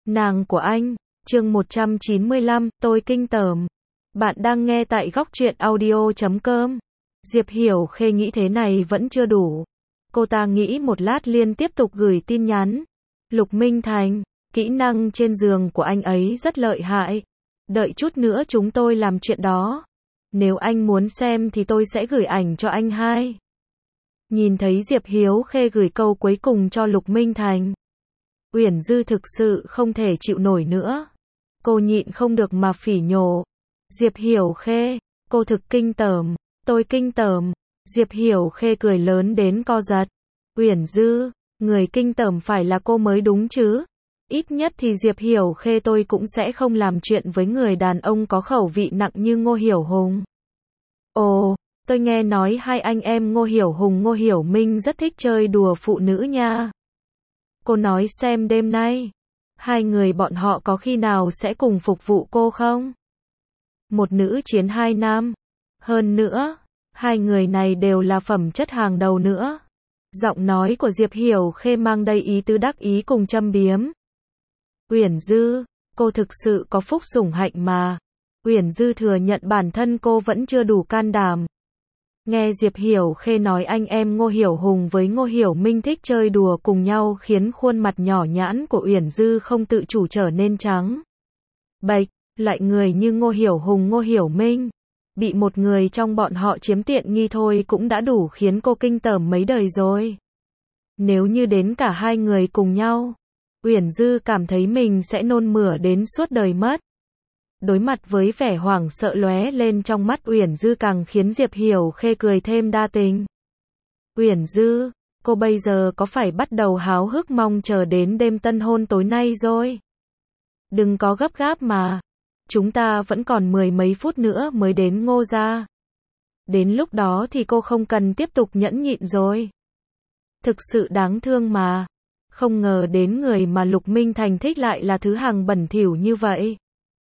Nàng của anh, chương 195, tôi kinh tởm. Bạn đang nghe tại góc truyện audio.com. Diệp Hiểu Khê nghĩ thế này vẫn chưa đủ. Cô ta nghĩ một lát liền tiếp tục gửi tin nhắn. Lục Minh Thành, kỹ năng trên giường của anh ấy rất lợi hại. Đợi chút nữa chúng tôi làm chuyện đó. Nếu anh muốn xem thì tôi sẽ gửi ảnh cho anh hai. Nhìn thấy Diệp Hiểu Khê gửi câu cuối cùng cho Lục Minh Thành, Uyển Dư thực sự không thể chịu nổi nữa. Cô nhịn không được mà phỉ nhổ. Diệp Hiểu Khê, cô thực kinh tởm, tôi kinh tởm. Diệp Hiểu Khê cười lớn đến co giật. Uyển Dư, người kinh tởm phải là cô mới đúng chứ. Ít nhất thì Diệp Hiểu Khê tôi cũng sẽ không làm chuyện với người đàn ông có khẩu vị nặng như Ngô Hiểu Hùng. Ồ, tôi nghe nói hai anh em Ngô Hiểu Hùng Ngô Hiểu Minh rất thích chơi đùa phụ nữ nha. Cô nói xem đêm nay, hai người bọn họ có khi nào sẽ cùng phục vụ cô không? Một nữ chiến hai nam. Hơn nữa, hai người này đều là phẩm chất hàng đầu nữa. Giọng nói của Diệp Hiểu Khê mang đầy ý tứ đắc ý cùng châm biếm. Uyển Dư, cô thực sự có phúc sủng hạnh mà. Uyển Dư thừa nhận bản thân cô vẫn chưa đủ can đảm. Nghe Diệp Hiểu Khê nói anh em Ngô Hiểu Hùng với Ngô Hiểu Minh thích chơi đùa cùng nhau khiến khuôn mặt nhỏ nhãn của Uyển Dư không tự chủ trở nên trắng bệch. Loại người như Ngô Hiểu Hùng Ngô Hiểu Minh, bị một người trong bọn họ chiếm tiện nghi thôi cũng đã đủ khiến cô kinh tởm mấy đời rồi. Nếu như đến cả hai người cùng nhau, Uyển Dư cảm thấy mình sẽ nôn mửa đến suốt đời mất. Đối mặt với vẻ hoảng sợ lóe lên trong mắt Uyển Dư càng khiến Diệp Hiểu Khê cười thêm đa tình. Uyển Dư, cô bây giờ có phải bắt đầu háo hức mong chờ đến đêm tân hôn tối nay rồi? Đừng có gấp gáp mà. Chúng ta vẫn còn 10 mấy phút nữa mới đến Ngô gia. Đến lúc đó thì cô không cần tiếp tục nhẫn nhịn rồi. Thực sự đáng thương mà. Không ngờ đến người mà Lục Minh Thành thích lại là thứ hàng bẩn thỉu như vậy.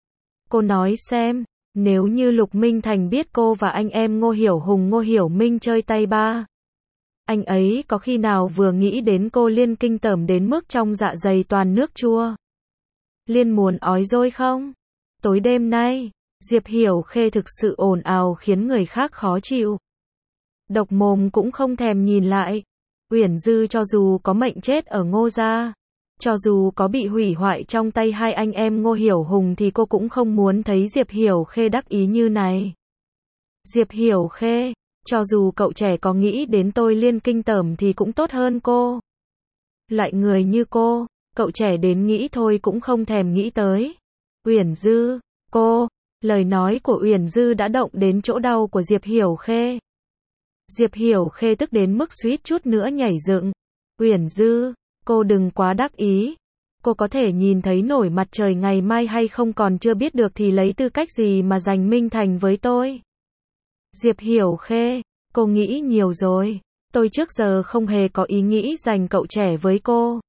Cô nói xem, nếu như Lục Minh Thành biết cô và anh em Ngô Hiểu Hùng Ngô Hiểu Minh chơi tay ba, anh ấy có khi nào vừa nghĩ đến cô liên kinh tởm đến mức trong dạ dày toàn nước chua, liên muốn ói rồi không? Tối đêm nay, Diệp Hiểu Khê thực sự ồn ào khiến người khác khó chịu. Độc mồm cũng không thèm nhìn lại. Uyển Dư cho dù có mệnh chết ở Ngô gia, cho dù có bị hủy hoại trong tay hai anh em Ngô Hiểu Hùng thì cô cũng không muốn thấy Diệp Hiểu Khê đắc ý như này. Diệp Hiểu Khê, cho dù cậu trẻ có nghĩ đến tôi liên kinh tởm thì cũng tốt hơn cô. Loại người như cô, cậu trẻ đến nghĩ thôi cũng không thèm nghĩ tới. Uyển Dư, cô, lời nói của Uyển Dư đã động đến chỗ đau của Diệp Hiểu Khê. Diệp Hiểu Khê tức đến mức suýt chút nữa nhảy dựng. Uyển Dư, cô đừng quá đắc ý. Cô có thể nhìn thấy nổi mặt trời ngày mai hay không còn chưa biết được thì lấy tư cách gì mà giành Minh Thành với tôi. Diệp Hiểu Khê, cô nghĩ nhiều rồi. Tôi trước giờ không hề có ý nghĩ giành cậu trẻ với cô.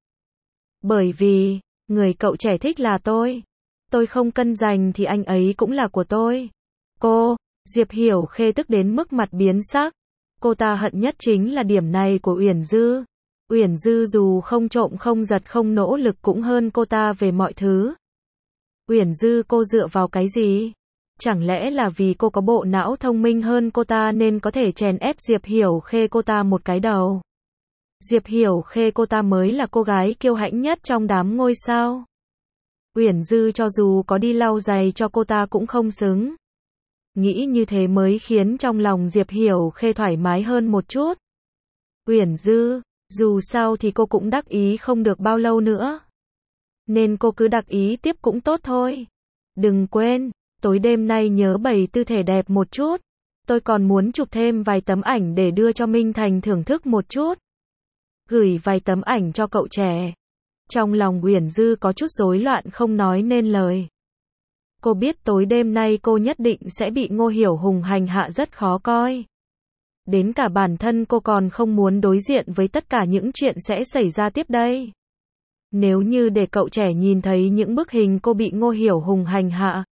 Bởi vì, người cậu trẻ thích là tôi. Tôi không cân giành thì anh ấy cũng là của tôi. Cô, Diệp Hiểu Khê tức đến mức mặt biến sắc. Cô ta hận nhất chính là điểm này của Uyển Dư. Uyển Dư dù không trộm không giật không nỗ lực cũng hơn cô ta về mọi thứ. Uyển Dư cô dựa vào cái gì? Chẳng lẽ là vì cô có bộ não thông minh hơn cô ta nên có thể chèn ép Diệp Hiểu Khê cô ta một cái đầu? Diệp Hiểu Khê cô ta mới là cô gái kiêu hãnh nhất trong đám ngôi sao. Uyển Dư cho dù có đi lau giày cho cô ta cũng không xứng. Nghĩ như thế mới khiến trong lòng Diệp Hiểu Khê thoải mái hơn một chút. Uyển Dư, dù sao thì cô cũng đắc ý không được bao lâu nữa. Nên cô cứ đắc ý tiếp cũng tốt thôi. Đừng quên, tối đêm nay nhớ bày tư thể đẹp một chút. Tôi còn muốn chụp thêm vài tấm ảnh để đưa cho Minh Thành thưởng thức một chút. Gửi vài tấm ảnh cho cậu trẻ. Trong lòng Uyển Dư có chút rối loạn không nói nên lời. Cô biết tối đêm nay cô nhất định sẽ bị Ngô Hiểu Hùng hành hạ rất khó coi. Đến cả bản thân cô còn không muốn đối diện với tất cả những chuyện sẽ xảy ra tiếp đây. Nếu như để cậu trẻ nhìn thấy những bức hình cô bị Ngô Hiểu Hùng hành hạ,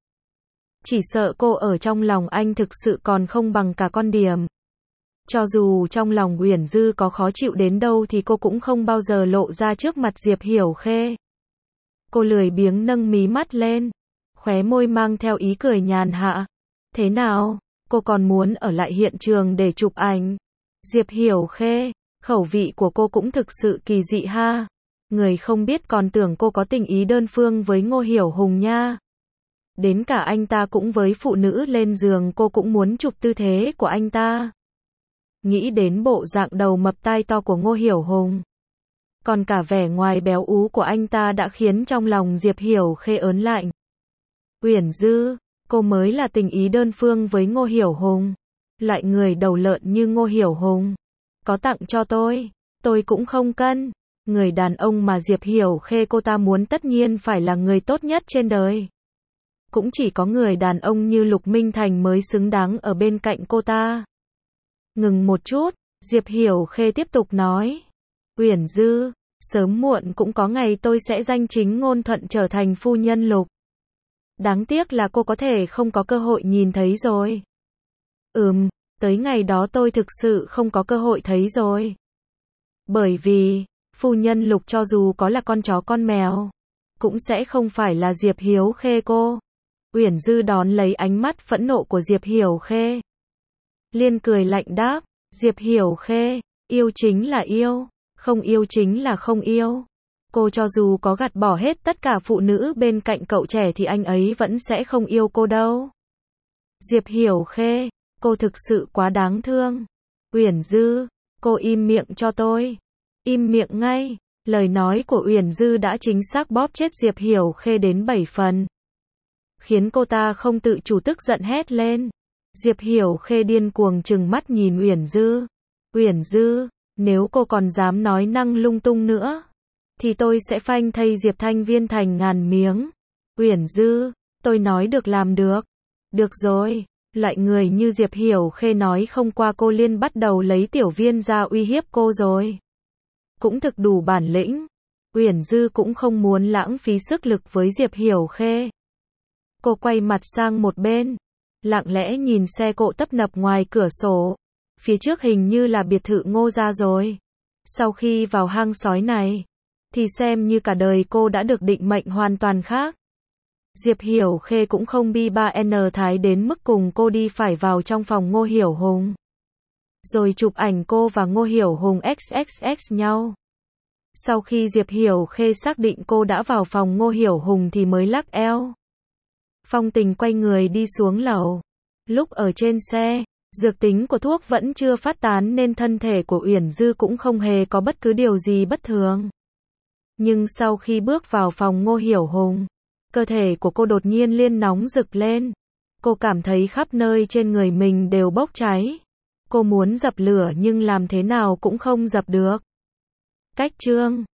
chỉ sợ cô ở trong lòng anh thực sự còn không bằng cả con điềm. Cho dù trong lòng Uyển Dư có khó chịu đến đâu thì cô cũng không bao giờ lộ ra trước mặt Diệp Hiểu Khê. Cô lười biếng nâng mí mắt lên, khóe môi mang theo ý cười nhàn hạ. Thế nào, cô còn muốn ở lại hiện trường để chụp ảnh? Diệp Hiểu Khê, khẩu vị của cô cũng thực sự kỳ dị ha. Người không biết còn tưởng cô có tình ý đơn phương với Ngô Hiểu Hùng nha. Đến cả anh ta cũng với phụ nữ lên giường cô cũng muốn chụp tư thế của anh ta. Nghĩ đến bộ dạng đầu mập tai to của Ngô Hiểu Hùng, còn cả vẻ ngoài béo ú của anh ta đã khiến trong lòng Diệp Hiểu Khê ớn lạnh. Uyển Dư, cô mới là tình ý đơn phương với Ngô Hiểu Hùng. Loại người đầu lợn như Ngô Hiểu Hùng, có tặng cho tôi cũng không cân. Người đàn ông mà Diệp Hiểu Khê cô ta muốn tất nhiên phải là người tốt nhất trên đời. Cũng chỉ có người đàn ông như Lục Minh Thành mới xứng đáng ở bên cạnh cô ta. Ngừng một chút, Diệp Hiểu Khê tiếp tục nói. Uyển Dư, sớm muộn cũng có ngày tôi sẽ danh chính ngôn thuận trở thành phu nhân Lục. Đáng tiếc là cô có thể không có cơ hội nhìn thấy rồi. Tới ngày đó tôi thực sự không có cơ hội thấy rồi. Bởi vì, phu nhân Lục cho dù có là con chó con mèo, cũng sẽ không phải là Diệp Hiểu Khê cô. Uyển Dư đón lấy ánh mắt phẫn nộ của Diệp Hiểu Khê. Liên cười lạnh đáp, Diệp Hiểu Khê, yêu chính là yêu, không yêu chính là không yêu. Cô cho dù có gạt bỏ hết tất cả phụ nữ bên cạnh cậu trẻ thì anh ấy vẫn sẽ không yêu cô đâu. Diệp Hiểu Khê, cô thực sự quá đáng thương. Uyển Dư, cô im miệng cho tôi. Im miệng ngay. Lời nói của Uyển Dư đã chính xác bóp chết Diệp Hiểu Khê đến 7 phần. Khiến cô ta không tự chủ tức giận hét lên. Diệp Hiểu Khê điên cuồng trừng mắt nhìn Uyển Dư. Uyển Dư, nếu cô còn dám nói năng lung tung nữa, thì tôi sẽ phanh thây Diệp Thanh Viên thành ngàn miếng. Uyển Dư, tôi nói được làm được. Được rồi, loại người như Diệp Hiểu Khê nói không qua cô liên bắt đầu lấy Tiểu Viên ra uy hiếp cô rồi. Cũng thực đủ bản lĩnh. Uyển Dư cũng không muốn lãng phí sức lực với Diệp Hiểu Khê. Cô quay mặt sang một bên, lặng lẽ nhìn xe cộ tấp nập ngoài cửa sổ. Phía trước hình như là biệt thự Ngô gia rồi. Sau khi vào hang sói này, thì xem như cả đời cô đã được định mệnh hoàn toàn khác. Diệp Hiểu Khê cũng không bi ba n thái đến mức cùng cô đi phải vào trong phòng Ngô Hiểu Hùng, rồi chụp ảnh cô và Ngô Hiểu Hùng XXX nhau. Sau khi Diệp Hiểu Khê xác định cô đã vào phòng Ngô Hiểu Hùng thì mới lắc eo. Phong Tình quay người đi xuống lầu. Lúc ở trên xe, dược tính của thuốc vẫn chưa phát tán nên thân thể của Uyển Dư cũng không hề có bất cứ điều gì bất thường. Nhưng sau khi bước vào phòng Ngô Hiểu Hùng, cơ thể của cô đột nhiên liên nóng rực lên. Cô cảm thấy khắp nơi trên người mình đều bốc cháy. Cô muốn dập lửa nhưng làm thế nào cũng không dập được. Cách chương